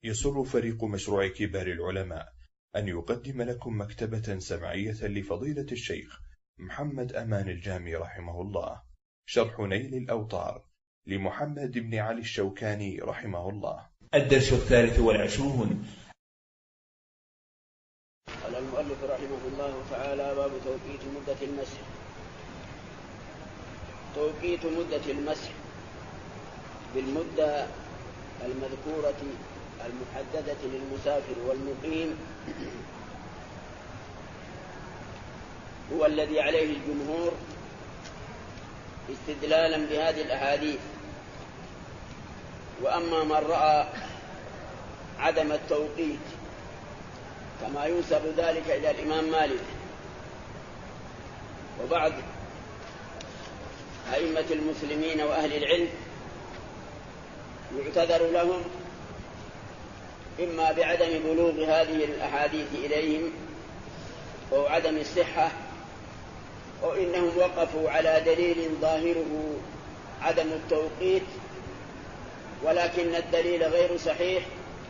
يسر فريق مشروع كبار العلماء أن يقدم لكم مكتبة سمعية لفضيلة الشيخ محمد أمان الجامي رحمه الله، شرح نيل الأوطار لمحمد بن علي الشوكاني رحمه الله. الدرس 23. قال المؤلف رحمه الله تعالى: باب توقيت مدة المسح. توقيت مدة المسح بالمدة المذكورة المحددة للمسافر والمقيم هو الذي عليه الجمهور استدلالا بهذه الأحاديث. وأما من رأى عدم التوقيت كما ينسب ذلك إلى الإمام مالك وبعض أئمة المسلمين وأهل العلم، يعتذر لهم إما بعدم بلوغ هذه الأحاديث إليهم أو عدم الصحة، أو إنهم وقفوا على دليل ظاهره عدم التوقيت ولكن الدليل غير صحيح،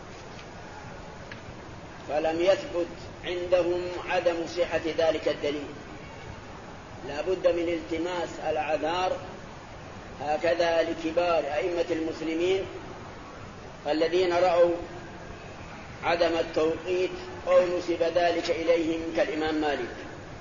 فلم يثبت عندهم عدم صحة ذلك الدليل. لا بد من التماس الأعذار هكذا لكبار أئمة المسلمين الذين رأوا عدم التوقيت أو نسب ذلك إليهم كالإمام مالك.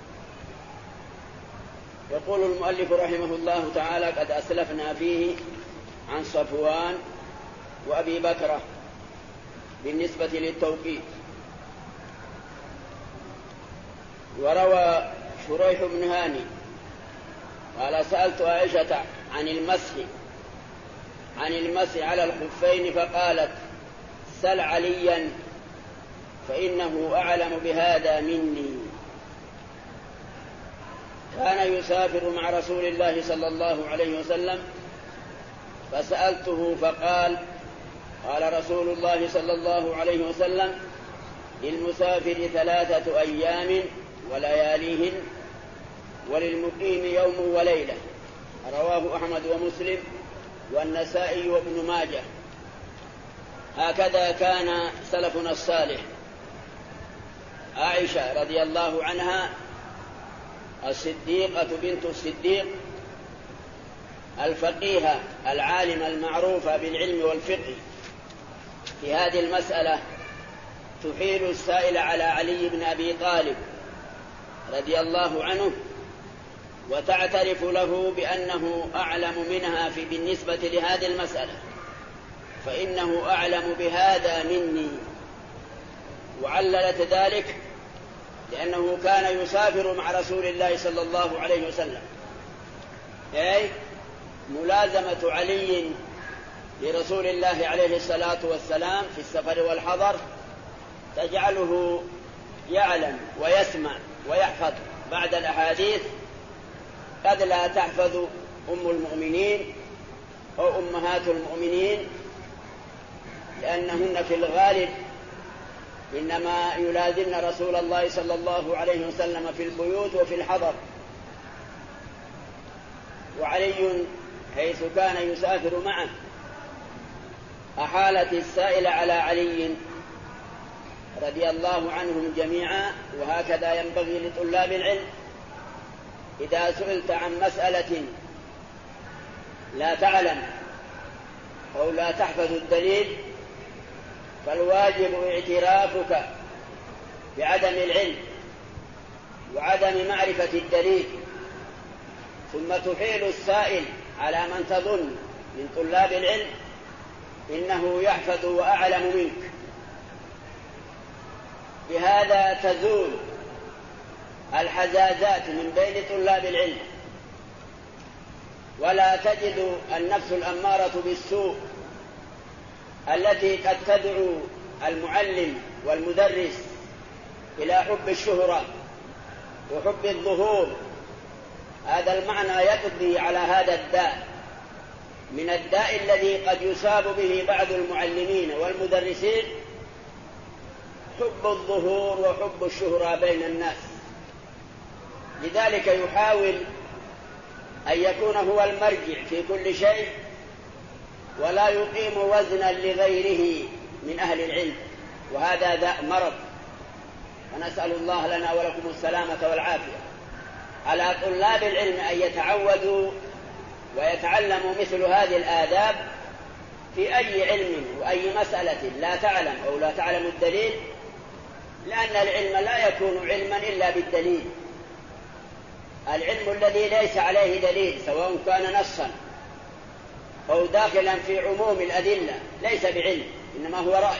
يقول المؤلف رحمه الله تعالى: قد أسلفنا فيه عن صفوان وأبي بكرة بالنسبة للتوقيت. وروى شريح بن هاني قال: سألت عائشة عن المسح على الخفين فقالت: سل عليا فإنه أعلم بهذا مني. كان يسافر مع رسول الله صلى الله عليه وسلم فسألته فقال: قال رسول الله صلى الله عليه وسلم: للمسافر 3 أيام ولياليهن وللمقيم يوم وليلة. رواه أحمد ومسلم والنسائي وابن ماجه. هكذا كان سلفنا الصالح. عائشة رضي الله عنها الصديقة بنت الصديق الفقيهة العالمة المعروفة بالعلم والفقه، في هذه المسألة تحيل السائل على علي بن أبي طالب رضي الله عنه وتعترف له بأنه أعلم منها بالنسبة لهذه المسألة، فإنه أعلم بهذا مني. وعللت ذلك لأنه كان يسافر مع رسول الله صلى الله عليه وسلم، أي ملازمة علي لرسول الله عليه الصلاة والسلام في السفر والحضر تجعله يعلم ويسمع ويحفظ بعد الأحاديث قد لا تحفظ أم المؤمنين أو أمهات المؤمنين، لأنهن في الغالب إنما يلازمن رسول الله صلى الله عليه وسلم في البيوت وفي الحضر. وعلي حيث كان يسافر معه أحالت السائل على علي رضي الله عنهم جميعا. وهكذا ينبغي لطلاب العلم: إذا سئلت عن مسألة لا تعلم أو لا تحفظ الدليل فالواجب اعترافك بعدم العلم وعدم معرفة الدليل، ثم تحيل السائل على من تظن من طلاب العلم إنه يحفظ وأعلم منك. بهذا تزول الحزازات من بين طلاب العلم، ولا تجد النفس الأمارة بالسوء التي قد تدعو المعلم والمدرس إلى حب الشهرة وحب الظهور. هذا المعنى يقضي على هذا الداء من الداء الذي قد يصاب به بعض المعلمين والمدرسين: حب الظهور وحب الشهرة بين الناس. لذلك يحاول أن يكون هو المرجع في كل شيء ولا يقيم وزنا لغيره من أهل العلم، وهذا داء مرض، ونسأل الله لنا ولكم السلامة والعافية. على طلاب العلم أن يتعودوا ويتعلموا مثل هذه الآداب في أي علم وأي مسألة لا تعلم أو لا تعلم الدليل، لأن العلم لا يكون علما إلا بالدليل. العلم الذي ليس عليه دليل سواء كان نصا أو داخلا في عموم الأدلة ليس بعلم، إنما هو رأي.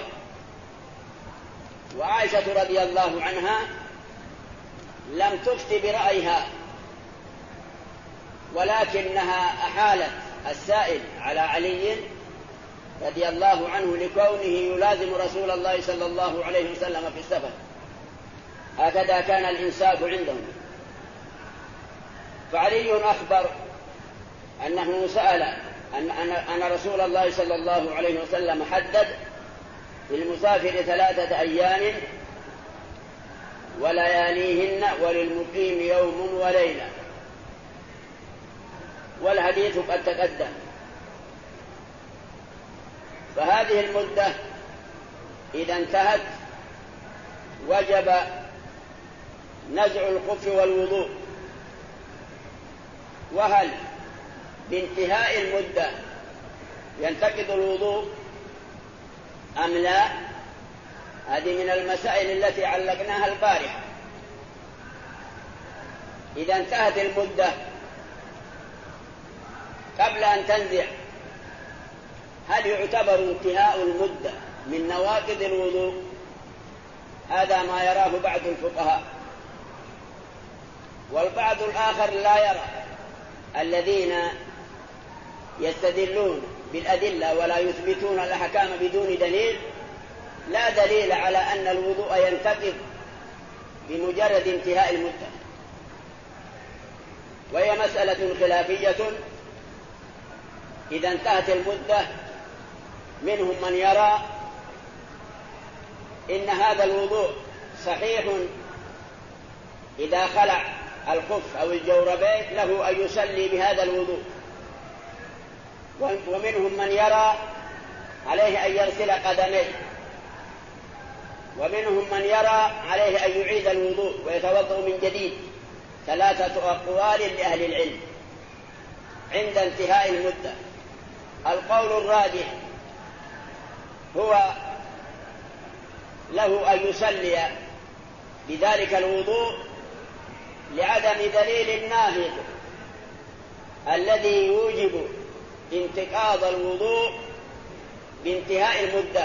وعائشة رضي الله عنها لم تفتي برأيها، ولكنها أحالت السائل على علي رضي الله عنه لكونه يلازم رسول الله صلى الله عليه وسلم في السفر، هكذا كان الإنساف عندهم. فعلي أخبر أنه سأل أن رسول الله صلى الله عليه وسلم حدد للمسافر 3 أيام ولياليهن وللمقيم يوم وليلة، والحديث قد تقدم. فهذه المدة إذا انتهت وجب نزع الخف والوضوء. وهل بانتهاء المدة ينتقض الوضوء أم لا؟ هذه من المسائل التي علقناها البارحة. إذا انتهت المدة قبل أن تنزع، هل يعتبر انتهاء المدة من نواقض الوضوء؟ هذا ما يراه بعض الفقهاء، والبعض الآخر لا يرى. الذين يستدلون بالأدلة ولا يثبتون الأحكام بدون دليل، لا دليل على أن الوضوء ينتقض بمجرد انتهاء المدة، وهي مسألة خلافية. إذا انتهت المدة منهم من يرى إن هذا الوضوء صحيح إذا خلع الخف أو الجوربين له أن يصلي بهذا الوضوء، ومنهم من يرى عليه أن يغسل قدميه، ومنهم من يرى عليه أن يعيد الوضوء ويتوضأ من جديد. 3 أقوال لأهل العلم عند انتهاء المدة. القول الراجح هو له أن يصلي بذلك الوضوء لعدم دليل ناهض الذي يوجب انتقاض الوضوء بانتهاء المدة،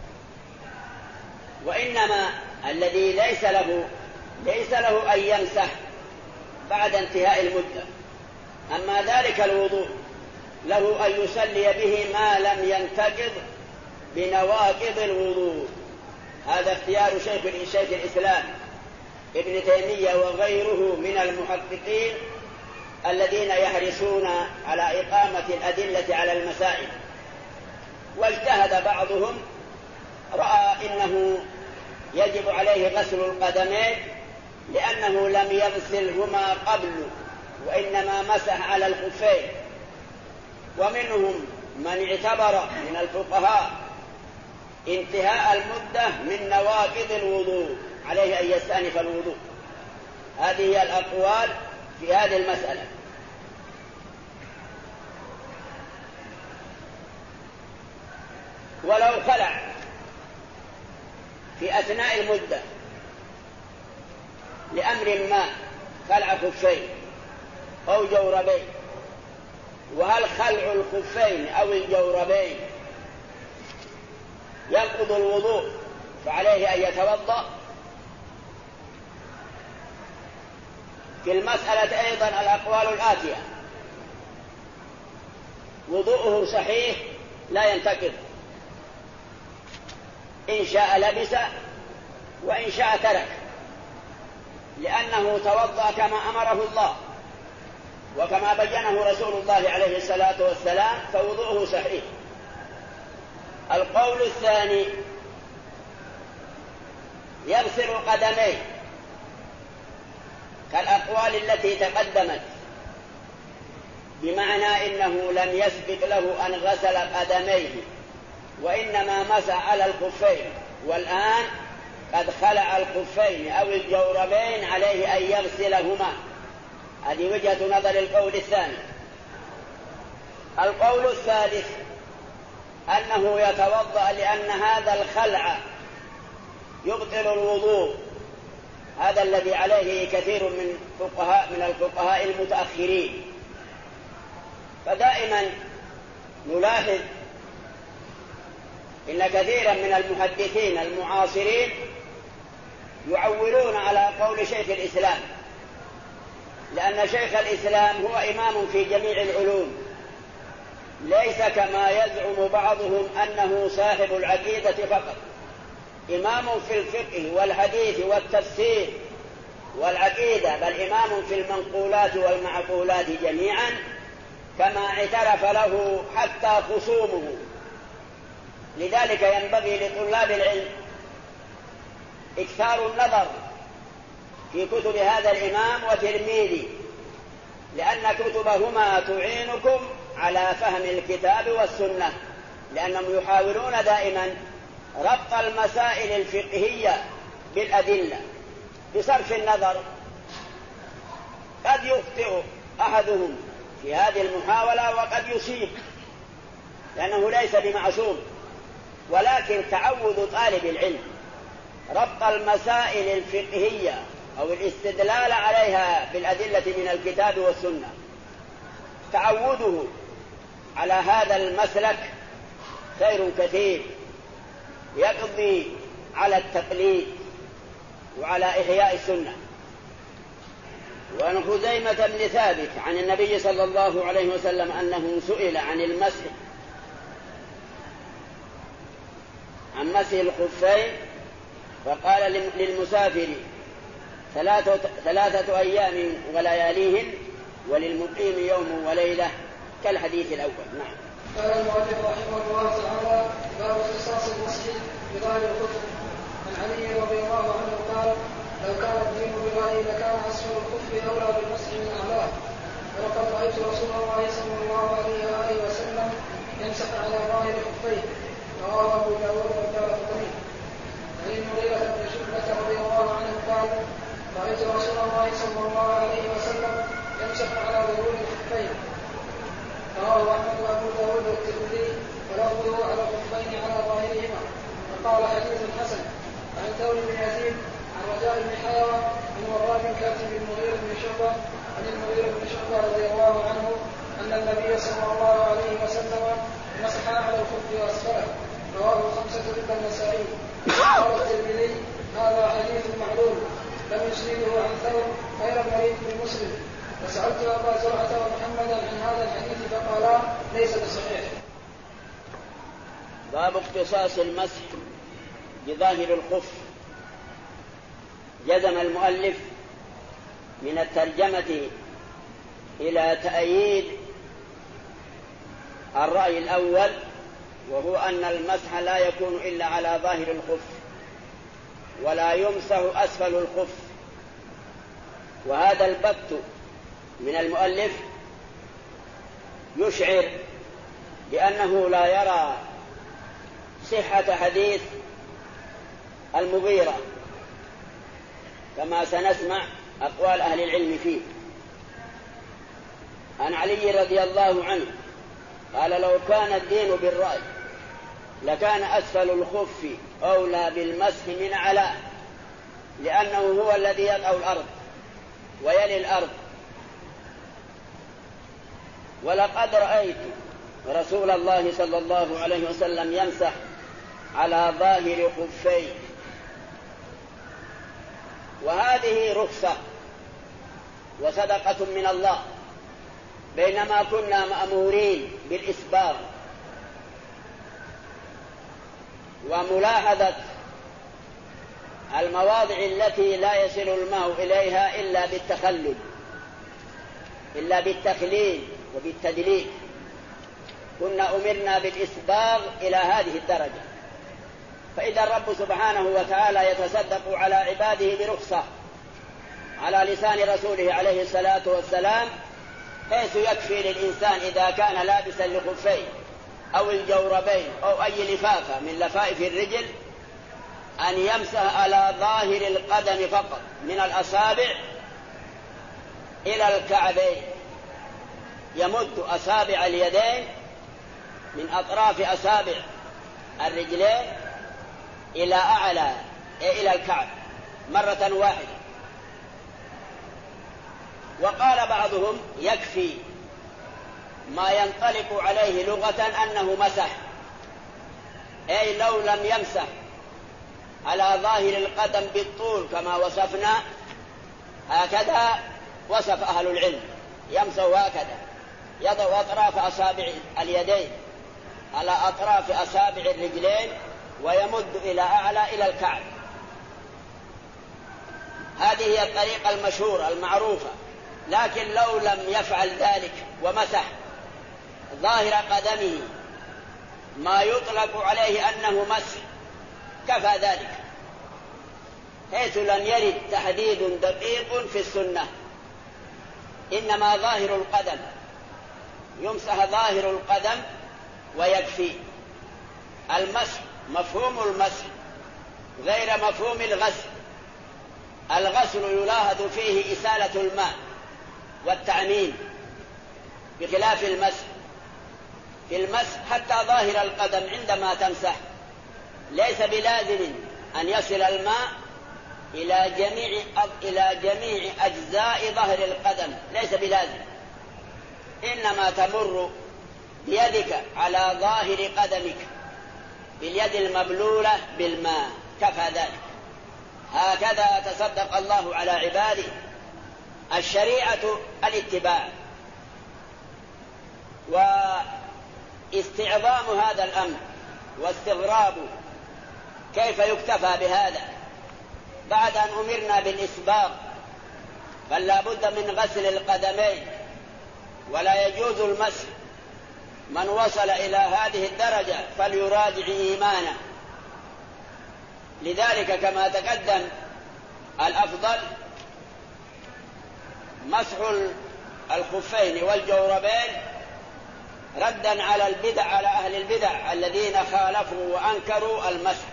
وإنما الذي ليس له أن يمسح بعد انتهاء المدة. أما ذلك الوضوء له أن يصلي به ما لم ينتقض بنواقض الوضوء. هذا اختيار شيخ الإسلام ابن تيمية وغيره من المحققين الذين يحرصون على إقامة الأدلة على المسائل. واجتهد بعضهم، رأى إنه يجب عليه غسل القدمين لأنه لم يغسلهما قبل وإنما مسح على الخفين. ومنهم من اعتبر من الفقهاء انتهاء المدة من نواقض الوضوء، عليه أن يستأنف الوضوء. هذه هي الأقوال في هذه المسألة. ولو خلع في أثناء المدة لأمر ما، خلع خفين أو جوربين، وهل خلع الخفين أو الجوربين ينقض الوضوء فعليه أن يتوضأ؟ في المسألة أيضا الأقوال الآتية: وضوءه صحيح لا ينتقض، إن شاء لبس وإن شاء ترك، لأنه توضأ كما أمره الله وكما بينه رسول الله عليه الصلاة والسلام، فوضوءه صحيح. القول الثاني: يغسل قدميه، كالأقوال التي تقدمت، بمعنى إنه لم يسبق له أن غسل قدميه وإنما مسح على الخفين، والآن قد خلع الخفين أو الجوربين عليه أن يغسلهما. هذه وجهة نظر القول الثاني. القول الثالث أنه يتوضأ لأن هذا الخلع يبطل الوضوء، هذا الذي عليه كثير من الفقهاء المتأخرين. فدائما نلاحظ إن كثيرا من المحدثين المعاصرين يعولون على قول شيخ الإسلام، لأن شيخ الإسلام هو إمام في جميع العلوم، ليس كما يزعم بعضهم أنه صاحب العقيدة فقط، إمام في الفقه والحديث والتفسير والعقيدة، بل إمام في المنقولات والمعقولات جميعا، كما اعترف له حتى خصومه. لذلك ينبغي لطلاب العلم إكثار النظر في كتب هذا الإمام وتلميذه، لأن كتبهما تعينكم على فهم الكتاب والسنة، لأنهم يحاولون دائما ربط المسائل الفقهية بالأدلة بصرف النظر. قد يخطئ أحدهم في هذه المحاولة وقد يصيب، لأنه ليس بمعصوم، ولكن تعود طالب العلم ربط المسائل الفقهية أو الاستدلال عليها بالأدلة من الكتاب والسنة، تعوده على هذا المسلك خير كثير، يقضي على التقليد وعلى إحياء السنة. وعن خزيمة بن ثابت عن النبي صلى الله عليه وسلم أنه سئل عن مسح الخفين فقال للمسافر 3 أيام ولياليهن، وللمقيم يوم وليلة، كالحديث الأول. نعم. قال المؤلف رحمه الله تعالى: باب اختصاص المسح بظاهر الخف. عن علي رضي الله عنه قال: لو كان الدين بالرأي لكان أسفل الخف أولى بالمسح من أعلاه، ولقد رأيت رسول الله صلى الله عليه وآله وسلم يمسح على ظاهر خفيه. رواه أبو داود والدارقطني. عن المغيرة بن شعبة رضي الله عنه قال: رأيت رسول الله صلى الله عليه وسلم يمسح على ظهور الخفين. رواه أحمد وأبو داود والترمذي، ولفظه على الخفين على ظاهرهما، وقال حديث حسن. عن ثور بن يزيد عن رجاء بن حيوة عن وراد كاتب المغيرة بن شعبة عن المغيرة بن شعبة رضي الله عنه أن النبي صلى الله عليه وسلم مسح على الخف وأسفله. رواه 5 إلا النسائي. قال الترمذي: هذا حديث معلوم لم يسنده عن ثور غير مريض بن مسلم. وسألت أبا زرعة ومحمدا عن هذا الحديث فقالا: ليس بصحيح. باب اختصاص المسح بظاهر الخف. جزم المؤلف من الترجمة إلى تأييد الرأي الأول، وهو أن المسح لا يكون إلا على ظاهر الخف، ولا يمسح أسفل الخف. وهذا البت من المؤلف يشعر بأنه لا يرى صحة حديث المغيرة، كما سنسمع أقوال أهل العلم فيه. عن علي رضي الله عنه قال: لو كان الدين بالرأي لكان أسفل الخف أولى بالمسح من أعلاه، لأنه هو الذي يطأ الأرض ويلي الأرض. ولقد رأيت رسول الله صلى الله عليه وسلم يمسح على ظاهر خفيه. وهذه رخصة وصدقة من الله، بينما كنا مأمورين بالإسباغ وملاحظة المواضع التي لا يصل الماء إليها إلا بالتخليل وبالتدليك. كنا أمرنا بالإسباغ إلى هذه الدرجة. فإذا الرب سبحانه وتعالى يتصدق على عباده برخصة على لسان رسوله عليه الصلاة والسلام، حيث يكفي للإنسان إذا كان لابسا لخفيه أو الجوربين أو أي لفافة من لفائف الرجل أن يمسح على ظاهر القدم فقط من الأصابع إلى الكعبين، يمد أصابع اليدين من أطراف أصابع الرجلين إلى أعلى إلى الكعب مرة واحدة. وقال بعضهم يكفي ما ينطلق عليه لغة أنه مسح، أي لو لم يمسح على ظاهر القدم بالطول كما وصفنا، هكذا وصف أهل العلم، يمسح هكذا، يضع أطراف أصابع اليدين على أطراف أصابع الرجلين ويمد إلى أعلى إلى الكعب. هذه هي الطريقة المشهورة المعروفة. لكن لو لم يفعل ذلك ومسح ظاهر قدمه ما يطلق عليه أنه مسح كفى ذلك، حيث لم يرد تحديد دقيق في السنة، إنما ظاهر القدم، يمسح ظاهر القدم ويكفي. المسح مفهوم المسح غير مفهوم الغسل. الغسل يلاحظ فيه إسالة الماء والتعميم بخلاف المسح. في المسح حتى ظاهر القدم عندما تمسح ليس بلازم أن يصل الماء إلى جميع أجزاء ظهر القدم، ليس بلازم، إنما تمر بيدك على ظاهر قدمك باليد المبلولة بالماء، كفى ذلك. هكذا تصدق الله على عباده. الشريعة الاتباع، واستعظام هذا الأمر واستغراب كيف يكتفى بهذا بعد أن أمرنا بالإسباغ، بل لا بد من غسل القدمين، ولا يجوز المسح. من وصل إلى هذه الدرجة فليراجع إيمانه. لذلك كما تقدم الأفضل مسح الخفين والجوربين ردا على البدع، على أهل البدع الذين خالفوا وأنكروا المسح.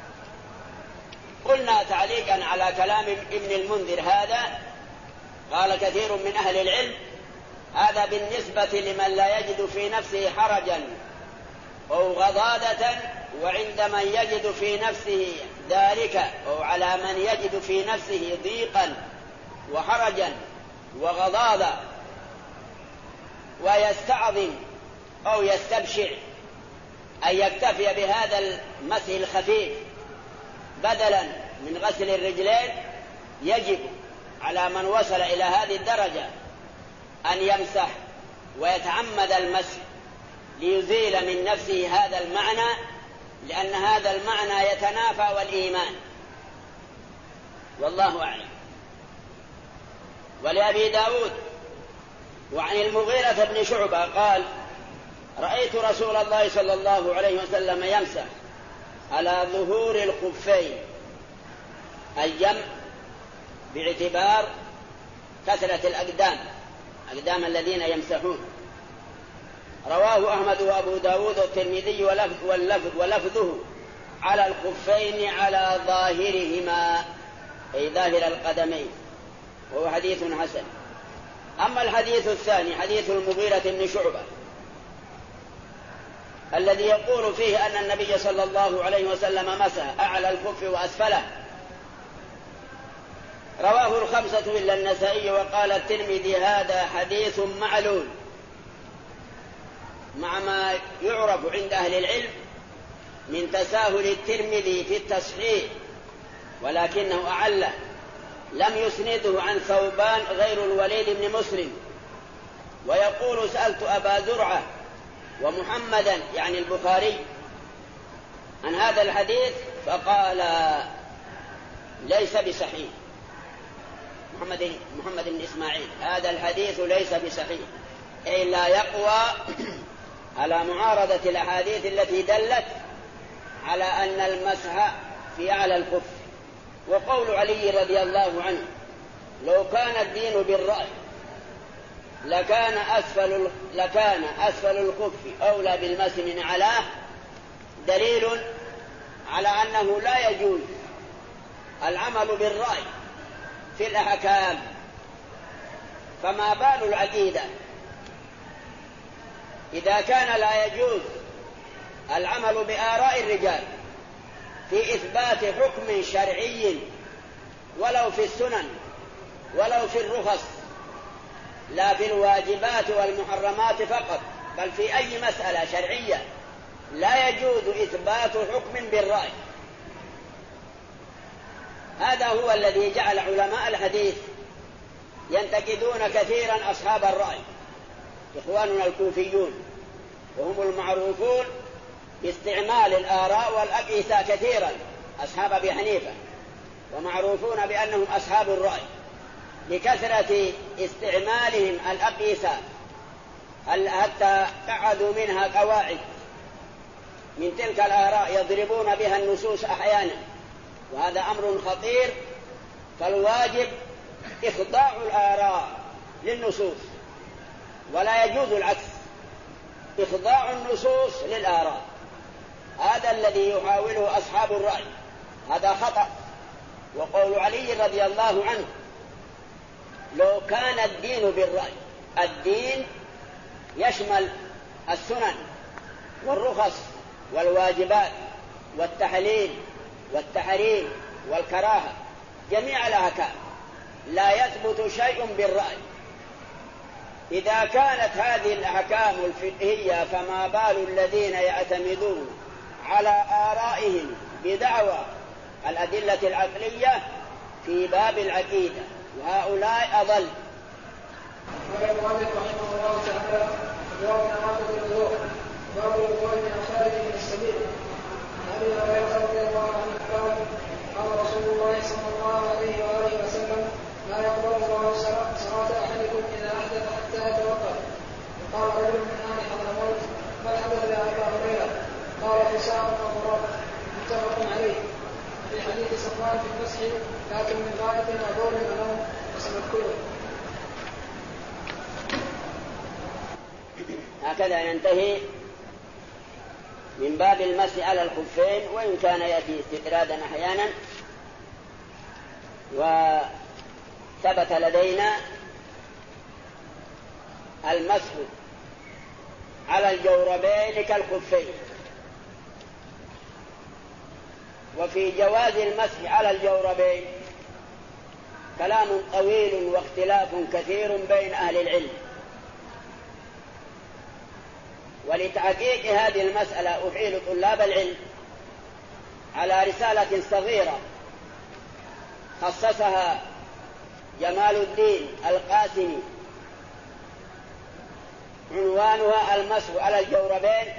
قلنا تعليقا على كلام ابن المنذر هذا، قال كثير من أهل العلم هذا بالنسبة لمن لا يجد في نفسه حرجا أو غضاضة، وعند من يجد في نفسه ذلك أو على من يجد في نفسه ضيقا وحرجا وغضاضة ويستعظم أو يستبشع أن يكتفي بهذا المسح الخفيف بدلا من غسل الرجلين، يجب على من وصل إلى هذه الدرجة أن يمسح ويتعمد المسح ليزيل من نفسه هذا المعنى، لأن هذا المعنى يتنافى والإيمان، والله أعلم. ولأبي داود وعن المغيرة بن شعبة قال: رأيت رسول الله صلى الله عليه وسلم يمسح على ظهور الخفين، الجمع باعتبار كثرة الأقدام، أقدام الذين يمسحون. رواه أحمد وأبو داود والترمذي ولفظه على الخفين على ظاهرهما، أي ظاهر القدمين، وهو حديث حسن. أما الحديث الثاني حديث المغيرة بن شعبة الذي يقول فيه أن النبي صلى الله عليه وسلم مسح أعلى الخف وأسفله، رواه الخمسة إلا النسائي، وقال الترمذي هذا حديث معلول، مع ما يعرف عند أهل العلم من تساهل الترمذي في التصحيح، ولكنه أعله، لم يسنده عن ثوبان غير الوليد بن مسلم. ويقول: سألت أبا زرعة ومحمدا يعني البخاري عن هذا الحديث فقال ليس بصحيح. محمد بن إسماعيل: هذا الحديث ليس بصحيح، أي لا يقوى على معارضة الأحاديث التي دلت على أن المسح في أعلى الخف. وقول علي رضي الله عنه: لو كان الدين بالرأي لكان أسفل الخف أولى بالمس من أعلاه، دليل على أنه لا يجوز العمل بالرأي في الأحكام. فما بال العقيدة إذا كان لا يجوز العمل بآراء الرجال في إثبات حكم شرعي ولو في السنن ولو في الرخص، لا في الواجبات والمحرمات فقط، بل في أي مسألة شرعية لا يجوز إثبات حكم بالرأي. هذا هو الذي جعل علماء الحديث ينتقدون كثيرا أصحاب الرأي، إخواننا الكوفيون، وهم المعروفون باستعمال الآراء والأقيسة كثيرا، أصحاب أبي حنيفة، ومعروفون بأنهم أصحاب الرأي لكثرة استعمالهم الأقيسة، حتى قعدوا منها قواعد من تلك الآراء يضربون بها النصوص أحيانا، وهذا أمر خطير. فالواجب إخضاع الآراء للنصوص، ولا يجوز العكس، إخضاع النصوص للآراء. هذا الذي يحاوله أصحاب الرأي، هذا خطأ. وقول علي رضي الله عنه: لو كان الدين بالرأي، الدين يشمل السنن والرخص والواجبات والتحليل والتحريم والكراهة، جميع الأحكام، لا يثبت شيء بالرأي. إذا كانت هذه الأحكام الفقهية فما بال الذين يعتمدون على آرائهم بدعوى الأدلة العقلية في باب العقيدة، وهؤلاء أضل. قال المؤلف رحمه الله تعالى: باب إعادة الوضوء، باب الوضوء من الخارج من السبيل. عن أبي هريرة رضي الله عنه قال: قال رسول الله صلى الله عليه وآله وسلم: لا يقبل الله صلاة أحدكم إذا أحدث حتى يتوضأ. وقال رجل من آل حضرموت: ما حدث يا أبا هريرة؟ قال: فساء وضرب. متفق عليه. في حديث صفوان في المسح: لكن من غائط وبول ونوم وسنذكره. هكذا ينتهي من باب المسح على الخفين، وإن كان يأتي استطرادا أحيانا. وثبت لدينا المسح على الجوربين كالخفين. وفي جواز المسح على الجوربين كلام طويل واختلاف كثير بين أهل العلم. ولتحقيق هذه المسألة أحيل طلاب العلم على رسالة صغيرة خصصها جمال الدين القاسمي، عنوانها المسح على الجوربين.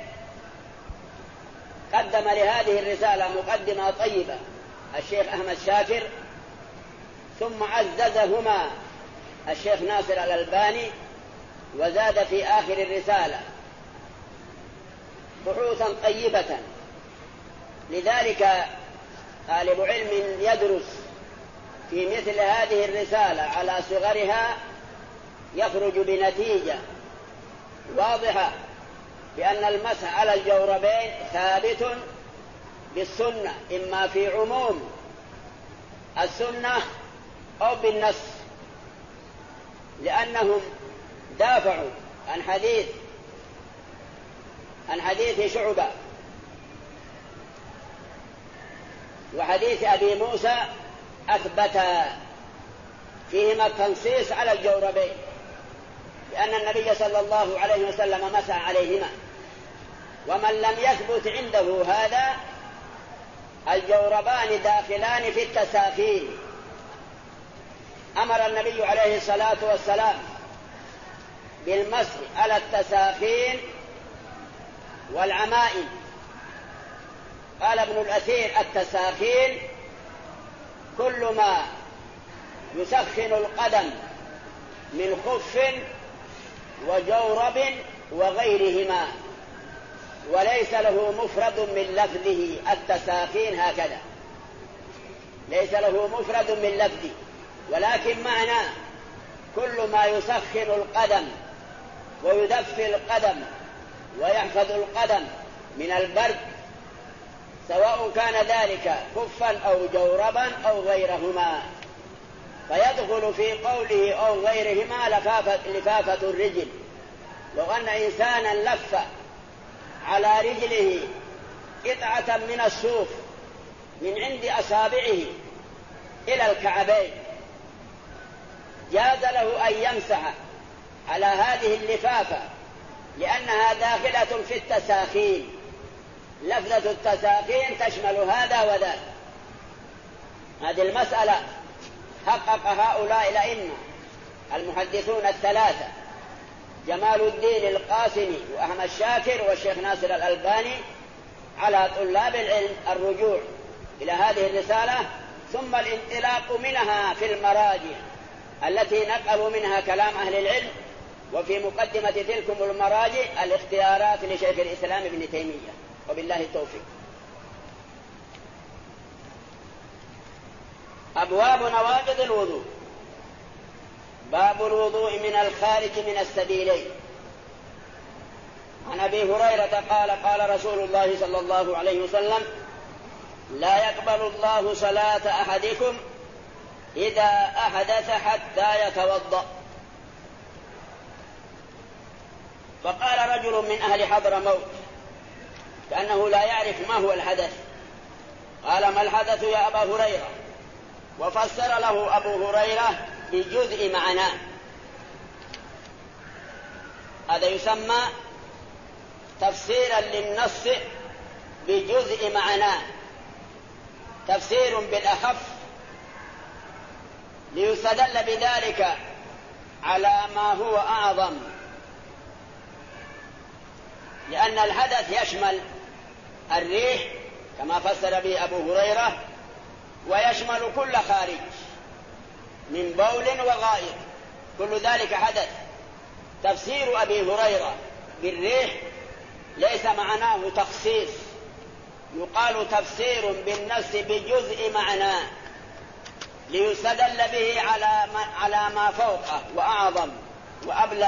قدم لهذه الرسالة مقدمة طيبة الشيخ أحمد شاكر، ثم عززهما الشيخ ناصر الألباني، وزاد في آخر الرسالة بحوثا طيبة. لذلك طالب علم يدرس في مثل هذه الرسالة على صغرها يخرج بنتيجة واضحة بأن المسح على الجوربين ثابت بالسنة، إما في عموم السنة أو بالنص، لأنهم دافعوا عن حديث شعبة وحديث أبي موسى، أثبت فيهما التنصيص على الجوربين، لأن النبي صلى الله عليه وسلم مسح عليهما. ومن لم يثبت عنده هذا، الجوربان داخلان في التساخين. أمر النبي عليه الصلاة والسلام بالمسح على التساخين والعمائم. قال ابن الأثير: التساخين كل ما يسخن القدم من خف وجورب وغيرهما، وليس له مفرد من لفظه. التساخين هكذا ليس له مفرد من لفظه، ولكن معنى كل ما يسخن القدم ويدفي القدم ويحفظ القدم من البرد، سواء كان ذلك كفا أو جوربا أو غيرهما، فيدخل في قوله أو غيرهما لفافة الرجل. لو أن إنسانا لف على رجله قطعة من الصوف من عند أصابعه إلى الكعبين، جاز له أن يمسح على هذه اللفافة لأنها داخلة في التساخين. لفظة التساخين تشمل هذا وذاك. هذه المسألة حقق هؤلاء الأئمة المحدثون الثلاثة جمال الدين القاسمي وأحمد شاكر والشيخ ناصر الألباني على طلاب العلم الرجوع إلى هذه الرسالة، ثم الانطلاق منها في المراجع التي نقلوا منها كلام أهل العلم. وفي مقدمة تلكم المراجع الاختيارات لشيخ الإسلام ابن تيمية، وبالله التوفيق. أبواب نواقض الوضوء. باب الوضوء من الخارج من السبيلين. عن أبي هريرة قال قال رسول الله صلى الله عليه وسلم: لا يقبل الله صلاة أحدكم إذا أحدث حتى يتوضأ. فقال رجل من أهل حضرموت كأنه لا يعرف ما هو الحدث، قال: ما الحدث يا أبا هريرة؟ وفسر له أبو هريرة بجزء معناه. هذا يسمى تفسيرا للنص بجزء معناه، تفسير بالأخف ليستدل بذلك على ما هو أعظم، لأن الحدث يشمل الريح كما فسر به أبو هريرة، ويشمل كل خارج من بول وغائط، كل ذلك حدث. تفسير أبي هريرة بالريح ليس معناه تخصيص، يقال تفسير بالنص بجزء معناه ليستدل به على ما فوقه وأعظم وأبلغ.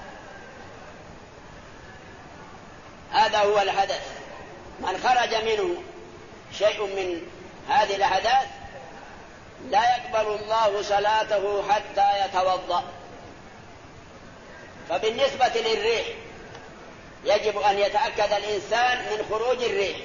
هذا هو الحدث. من خرج منه شيء من هذه الأحداث لا يقبل الله صلاته حتى يتوضأ. فبالنسبة للريح يجب أن يتأكد الإنسان من خروج الريح.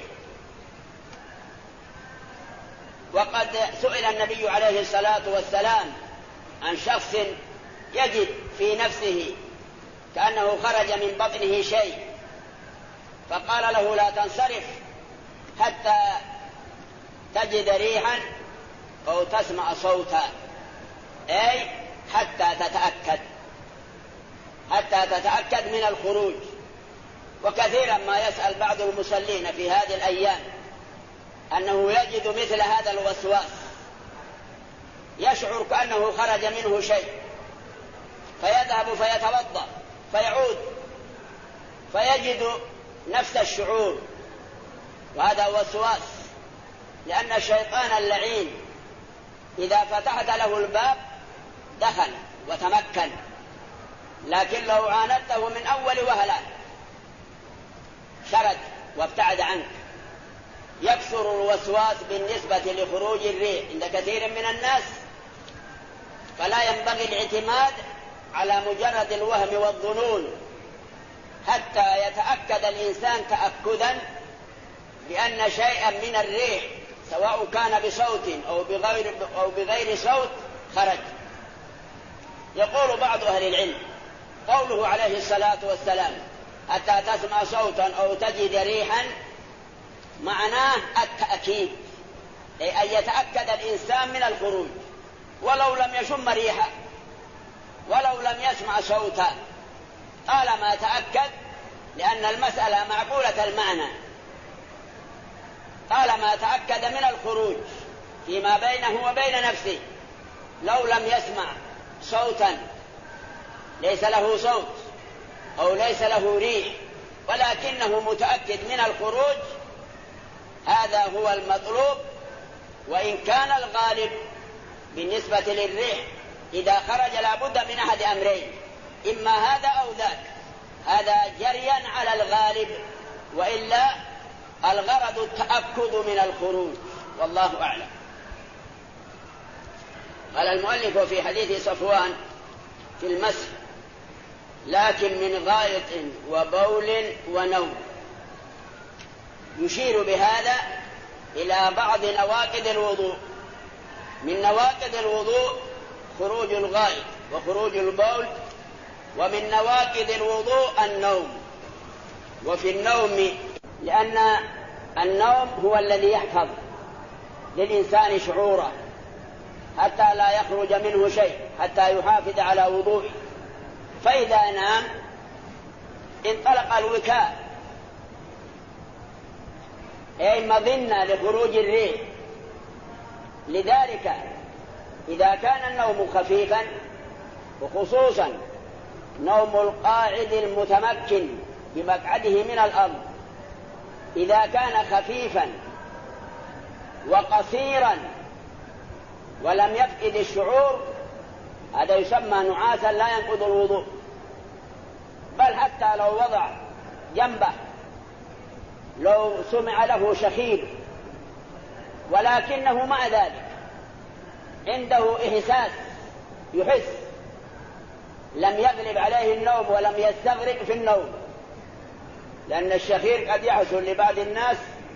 وقد سئل النبي عليه الصلاة والسلام عن شخص يجد في نفسه كأنه خرج من بطنه شيء، فقال له: لا تنصرف حتى تجد ريحا أو تسمع صوتا، أي حتى تتأكد من الخروج. وكثيرا ما يسأل بعض المصلين في هذه الأيام أنه يجد مثل هذا الوسواس، يشعر كأنه خرج منه شيء، فيذهب فيتوضأ فيعود فيجد نفس الشعور، وهذا وسواس. لأن الشيطان اللعين إذا فتحت له الباب دخل وتمكن، لكن لو عاندته من أول وهلة شرد وابتعد عنك. يكثر الوسواس بالنسبة لخروج الريح عند كثير من الناس، فلا ينبغي الاعتماد على مجرد الوهم والظنون حتى يتأكد الإنسان تأكدا بأن شيئا من الريح سواء كان بصوت أو بغير صوت خرج. يقول بعض أهل العلم قوله عليه الصلاة والسلام: حتى تسمع صوتا أو تجد ريحا، معناه التأكيد، أي أن يتأكد الإنسان من الخروج ولو لم يشم ريحا ولو لم يسمع صوتا، طالما تأكد، لأن المسألة معقولة المعنى. طالما تأكد من الخروج فيما بينه وبين نفسه، لو لم يسمع صوتا ليس له صوت أو ليس له ريح ولكنه متأكد من الخروج، هذا هو المطلوب. وإن كان الغالب بالنسبة للريح إذا خرج لابد من أحد أمرين، إما هذا أو ذاك، هذا جريا على الغالب، وإلا الغرض التأكد من الخروج، والله أعلم. قال المؤلف في حديث صفوان في المسح: لكن من غائط وبول ونوم، يشير بهذا إلى بعض نواقض الوضوء. من نواقض الوضوء خروج الغائط وخروج البول، ومن نواقض الوضوء النوم. وفي النوم، لأن النوم هو الذي يحفظ للإنسان شعوره حتى لا يخرج منه شيء، حتى يحافظ على وضوءه. فإذا نام انطلق الوكاء، أي مظنة لخروج الريح. لذلك إذا كان النوم خفيفا، وخصوصا نوم القاعد المتمكن بمقعده من الأرض، إذا كان خفيفا وقصيرا ولم يفقد الشعور، هذا يسمى نعاسا لا ينقض الوضوء. بل حتى لو وضع جنبه، لو سمع له شخير ولكنه مع ذلك عنده إحساس، يحس، لم يغلب عليه النوم ولم يستغرق في النوم، لأن الشخير قد يحصل لبعض الناس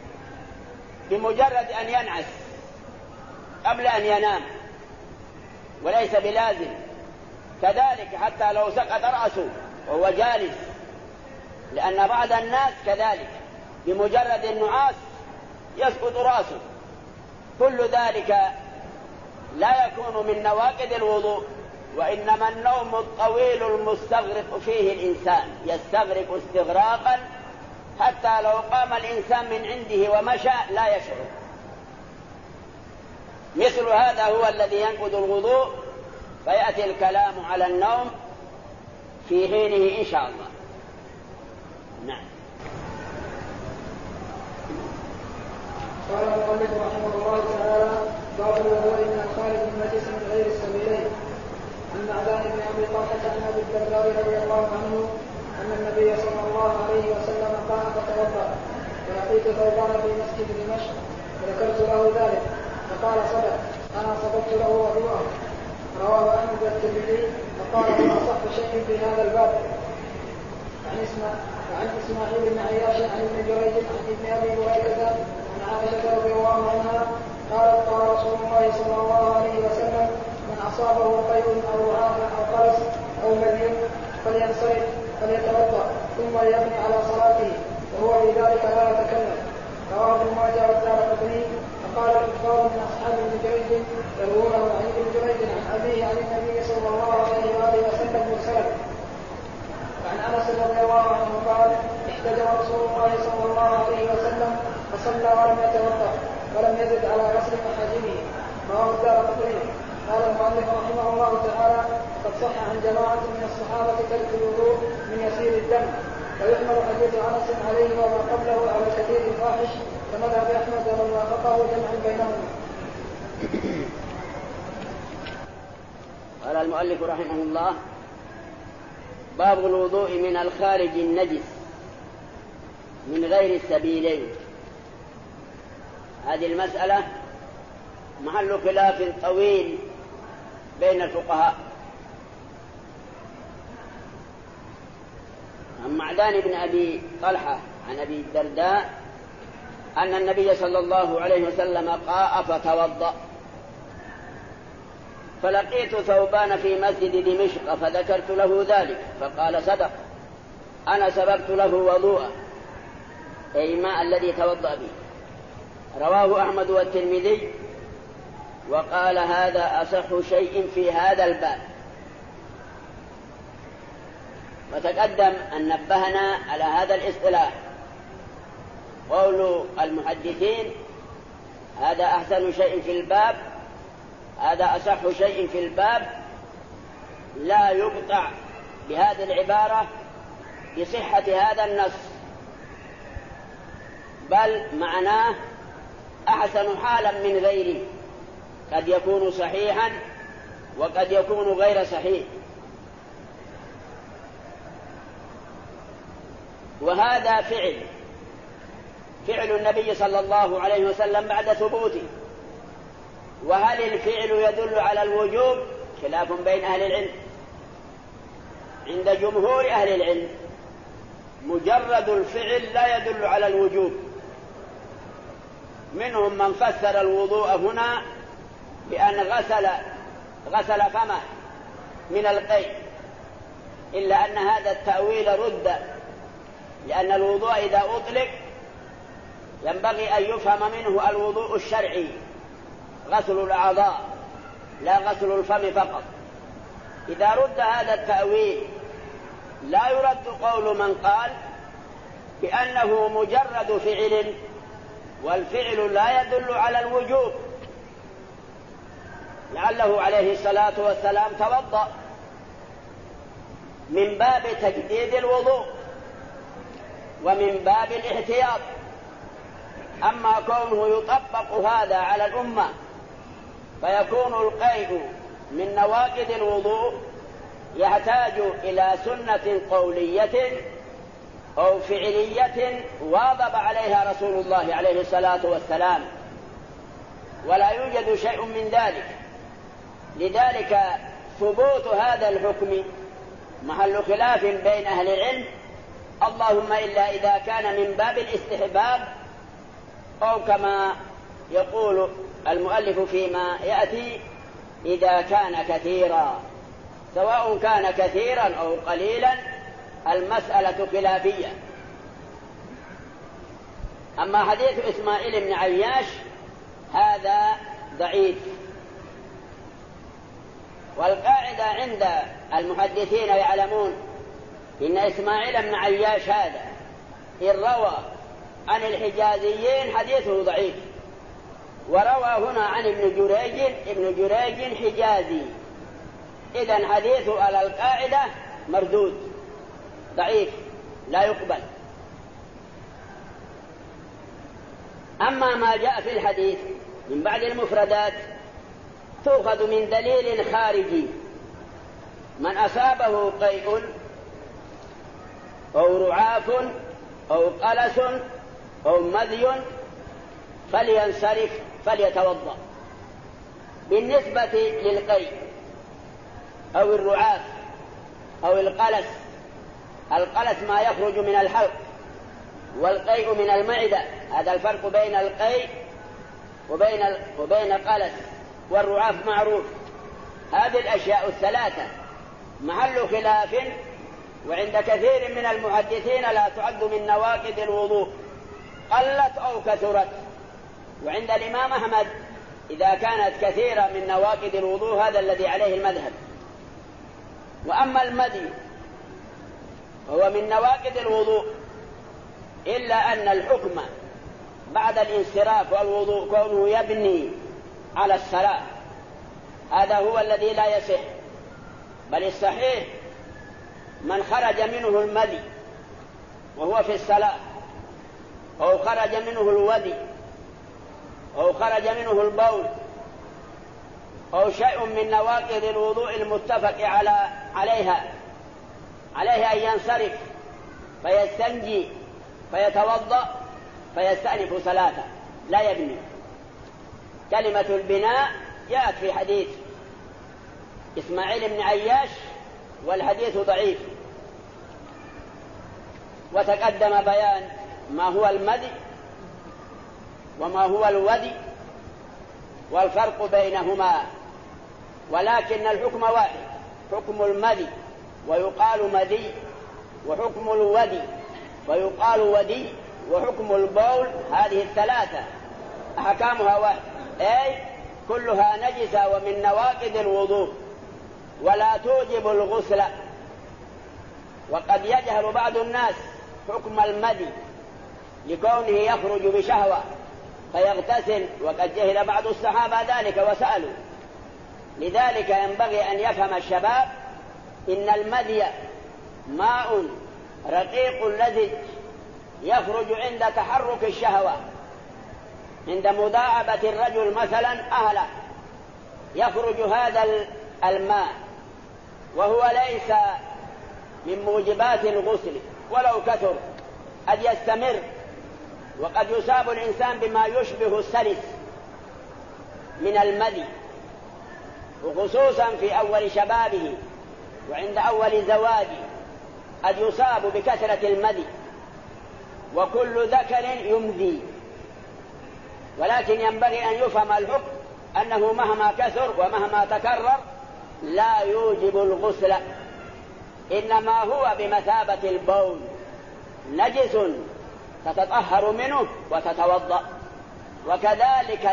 بمجرد أن ينعس قبل أن ينام، وليس بلازم. كذلك حتى لو سقط رأسه وهو جالس، لأن بعض الناس كذلك بمجرد النعاس يسقط رأسه. كل ذلك لا يكون من نواقض الوضوء، وإنما النوم الطويل المستغرق فيه الإنسان، يستغرق استغراقا حتى لو قام الإنسان من عنده ومشى لا يشعر. مثل هذا هو الذي ينقض الوضوء، فيأتي الكلام على النوم في حينه إن شاء الله. نعم. قال المؤلف رحمه الله تعالى: باب الوضوء من الخارج من نجس من غير السبيلين. عن معدان بن ابي طلحه عن ابي الدرداء رضي الله عنه ان النبي صلى الله عليه وسلم قام فتوضا، فلقيت ثوبان في مسجد دمشق فذكرت له ذلك فقال: صدق، انا صدقت له وضوءه. رواه احمد والترمذي وقال: هو اصح شيء في هذا الباب. عن اسماعيل بن عياش عن ابن جريج عن ابن ابي هريره عن عائشه رضي الله عنها قالت: قال رسول الله صلى الله عليه وسلم: من اصابه قيء او رعاف او قرص او مذي فلينصرف فليتوضا ثم ليبني على صلاته وهو في ذلك لا يتكلم. رواه ابن ماجه والدارقطني. فقال الكفار من اصحاب ابن جريج يروونه عن ابن جريج عن ابيه عن النبي صلى الله عليه واله وسلم مرسلا. عن انس رضي الله عنه قال: احتجر رسول الله صلى الله عليه وسلم فصلى ولم يتوضا ولم يزد على غسل محاجمه. رواه الدارقطني. قال المؤلف رحمه الله تعالى: قد صح عن جماعه من الصحابه ترك الوضوء من يسير الدم، ويحمل حديث انس عليه وما قبله على الكثير الفاحش كمذهب احمد ومن وافقه جمعا بينهما. قال المؤلف رحمه الله: باب الوضوء من الخارج النجس من غير السبيلين. هذه المسألة محل خلاف طويل بين الفقهاء. عن معدان بن أبي طلحة عن أبي الدرداء أن النبي صلى الله عليه وسلم قاء فتوضأ، فلقيت ثوبان في مسجد دمشق فذكرت له ذلك فقال: صدق، أنا سببت له وضوءه، أي ماء الذي توضأ به. رواه أحمد والترمذي وقال: هذا أصح شيء في هذا الباب. وتقدم أن نبهنا على هذا الاصطلاح. قول المحدثين: هذا أحسن شيء في الباب، هذا أصح شيء في الباب، لا يقطع بهذه العبارة بصحة هذا النص، بل معناه أحسن حالا من غيره، قد يكون صحيحا وقد يكون غير صحيح. وهذا فعل النبي صلى الله عليه وسلم بعد ثبوته. وهل الفعل يدل على الوجوب؟ خلاف بين أهل العلم. عند جمهور أهل العلم مجرد الفعل لا يدل على الوجوب. منهم من فسر الوضوء هنا بأن غسل فمه من القيء، إلا أن هذا التأويل رد، لأن الوضوء إذا أطلق ينبغي أن يفهم منه الوضوء الشرعي، غسل الأعضاء لا غسل الفم فقط. إذا رد هذا التأويل لا يرد قول من قال بأنه مجرد فعل والفعل لا يدل على الوجوب، لعله عليه الصلاة والسلام توضأ من باب تجديد الوضوء ومن باب الاحتياط. أما كونه يطبق هذا على الأمة فيكون القيء من نواقض الوضوء يحتاج إلى سنة قولية أو فعلية واظب عليها رسول الله عليه الصلاة والسلام، ولا يوجد شيء من ذلك. لذلك ثبوت هذا الحكم محل خلاف بين أهل العلم، اللهم إلا إذا كان من باب الاستحباب أو كما يقول المؤلف فيما يأتي إذا كان كثيرا. سواء كان كثيرا أو قليلا المسألة خلافية. أما حديث إسماعيل بن عياش هذا ضعيف. والقاعدة عند المحدثين يعلمون إن إسماعيل بن عياش هذا إن روى عن الحجازيين حديثه ضعيف، وروى هنا عن ابن جريج حجازي، إذن حديثه على القاعدة مردود ضعيف لا يقبل. أما ما جاء في الحديث من بعد المفردات تؤخذ من دليل خارجي: من أصابه قيء أو رعاف أو قلس أو مذي فلينصرف فليتوضأ. بالنسبة للقيء أو الرعاف أو القلس، القلس ما يخرج من الحلق والقيء من المعدة، هذا الفرق بين القيء وبين قلس. والرعاف معروف. هذه الأشياء الثلاثة محل خلاف، وعند كثير من المحدثين لا تعد من نواقض الوضوء قلت أو كثرت. وعند الإمام أحمد إذا كانت كثيرة من نواقض الوضوء هذا الذي عليه المذهب. وأما المذي هو من نواقض الوضوء، إلا أن الحكم بعد الانصراف والوضوء كونه يبني على الصلاة، هذا هو الذي لا يصح. بل الصحيح من خرج منه المذي وهو في الصلاة، أو خرج منه الودي، أو خرج منه البول، أو شيء من نواقض الوضوء المتفق عليه أن ينصرف فيستنجي فيتوضأ فيستأنف صلاته لا يبني. كلمة البناء جاءت في حديث إسماعيل بن عياش والحديث ضعيف. وتقدم بيان ما هو المذي وما هو الودي والفرق بينهما، ولكن الحكم واحد: حكم المذي ويقال مذي، وحكم الودي ويقال ودي، وحكم البول. هذه الثلاثة أحكامها واحد، أي كلها نجسة ومن نواقض الوضوء ولا توجب الغسل. وقد يجهل بعض الناس حكم المذي لكونه يخرج بشهوة فيغتسل، وقد جهل بعض الصحابة ذلك وسألوا. لذلك ينبغي أن يفهم الشباب إن المذي ماء رقيق لزج يخرج عند تحرك الشهوة، عند مداعبة الرجل مثلا أهله، يخرج هذا الماء، وهو ليس من موجبات الغسل ولو كثر، قد يستمر، وقد يصاب الإنسان بما يشبه السلس من المذي، وخصوصا في أول شبابه وعند أول زواجه قد يصاب بكثرة المذي، وكل ذكر يمذي. ولكن ينبغي أن يفهم الحكم أنه مهما كثر ومهما تكرر لا يوجب الغسل، إنما هو بمثابة البول، نجس تتطهر منه وتتوضأ. وكذلك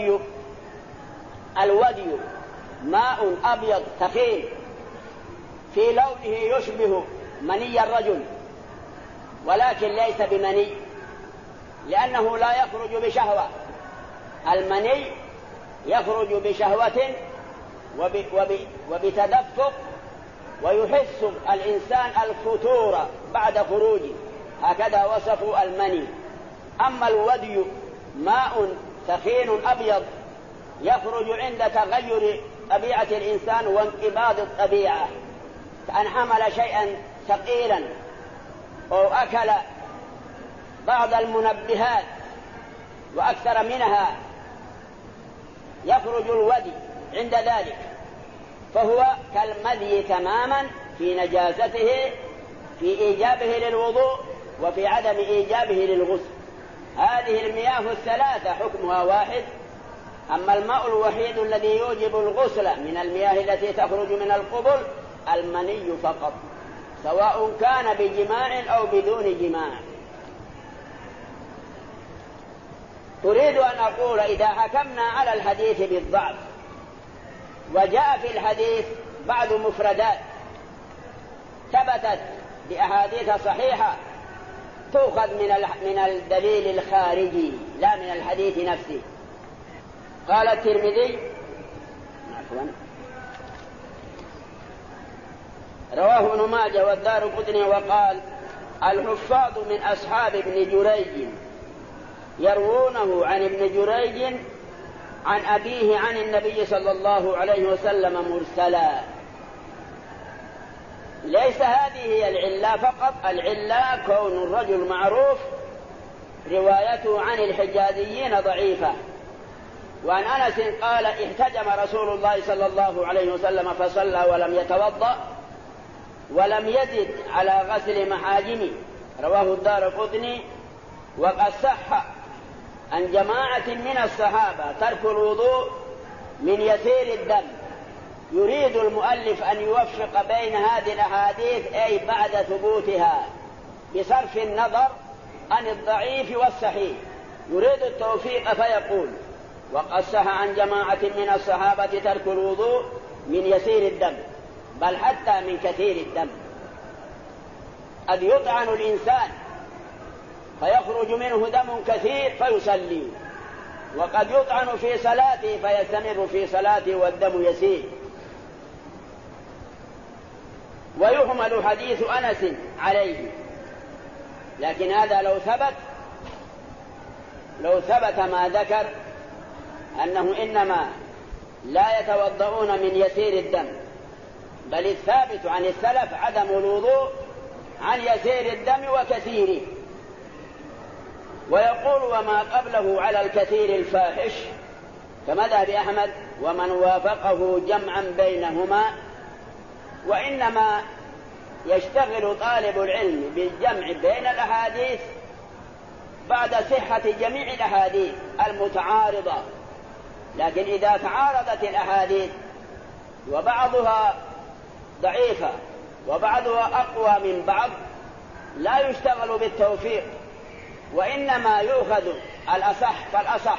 الودي ماء أبيض ثقيل في لونه يشبه مني الرجل، ولكن ليس بمني، لأنه لا يخرج بشهوة. المني يخرج بشهوة وبتدفق، ويحس الإنسان الفتور بعد خروجه، هكذا وصفوا المني. أما الودي ماء ثخين أبيض يخرج عند تغير طبيعة الإنسان وانقباض الطبيعة، كأن حمل شيئا ثقيلا أو أكل بعض المنبهات وأكثر منها، يخرج الودي عند ذلك، فهو كالمذي تماما في نجاسته، في إيجابه للوضوء وفي عدم إيجابه للغسل. هذه المياه الثلاثة حكمها واحد. أما الماء الوحيد الذي يوجب الغسل من المياه التي تخرج من القبل المني فقط، سواء كان بجماع أو بدون جماع. أريد أن أقول إذا حكمنا على الحديث بالضعف وجاء في الحديث بعض مفردات ثبتت بأحاديث صحيحة تؤخذ من الدليل الخارجي لا من الحديث نفسه. قال الترمذي رواه ابن ماجه والدارقطني وقال: الحفاظ من أصحاب ابن جريج يروونه عن ابن جريج عن أبيه عن النبي صلى الله عليه وسلم مرسلا. ليس هذه هي العلة فقط، العلة كون الرجل معروف روايته عن الحجازيين ضعيفة. وعن أنس قال: احتجم رسول الله صلى الله عليه وسلم فصلى ولم يتوضأ ولم يزد على غسل محاجمه، رواه الدارقطني. وقد صح عن جماعة من الصحابة ترك الوضوء من يسير الدم. يريد المؤلف أن يوفق بين هذه الأحاديث أي بعد ثبوتها بصرف النظر عن الضعيف والصحيح، يريد التوفيق فيقول: وقد صح عن جماعة من الصحابة ترك الوضوء من يسير الدم، بل حتى من كثير الدم. قد يطعن الإنسان فيخرج منه دم كثير فيصلي، وقد يطعن في صلاته فيستمر في صلاته والدم يسير. ويحمل حديث أنس عليه، لكن هذا لو ثبت ما ذكر أنه إنما لا يتوضؤون من يسير الدم، بل الثابت عن السلف عدم الوضوء عن يسير الدم وكثيره. ويقول: وما قبله على الكثير الفاحش، كمذهب أحمد ومن وافقه جمعا بينهما. وإنما يشتغل طالب العلم بالجمع بين الأحاديث بعد صحة جميع الأحاديث المتعارضة. لكن إذا تعارضت الأحاديث وبعضها ضعيفة وبعضها أقوى من بعض لا يشتغل بالتوفيق، وإنما يؤخذ الأصح فالأصح.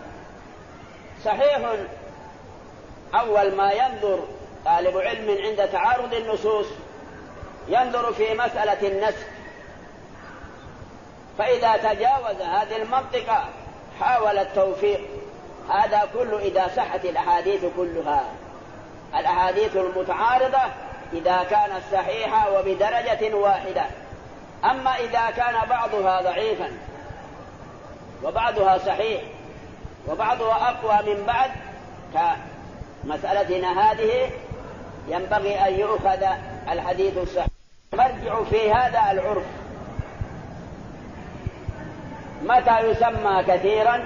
صحيح أول ما ينظر طالب علم عند تعارض النصوص ينظر في مسألة النسخ، فإذا تجاوز هذه المنطقة حاول التوفيق. هذا كله إذا صحت الأحاديث كلها. الأحاديث المتعارضة إذا كانت صحيحة وبدرجة واحدة. أما إذا كان بعضها ضعيفا وبعضها صحيح وبعضها أقوى من بعض كمسألتنا هذه، ينبغي أن يؤخذ الحديث الصحيح. المرجع في هذا العرف، متى يسمى كثيرا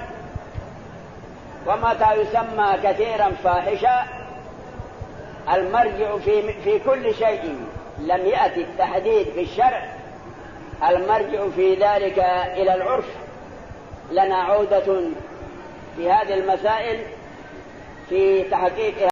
ومتى يسمى كثيرا فاحشا. المرجع في كل شيء لم يأتي التحديد في الشرع، المرجع في ذلك إلى العرف. لنا عودة في هذه المسائل في تحقيق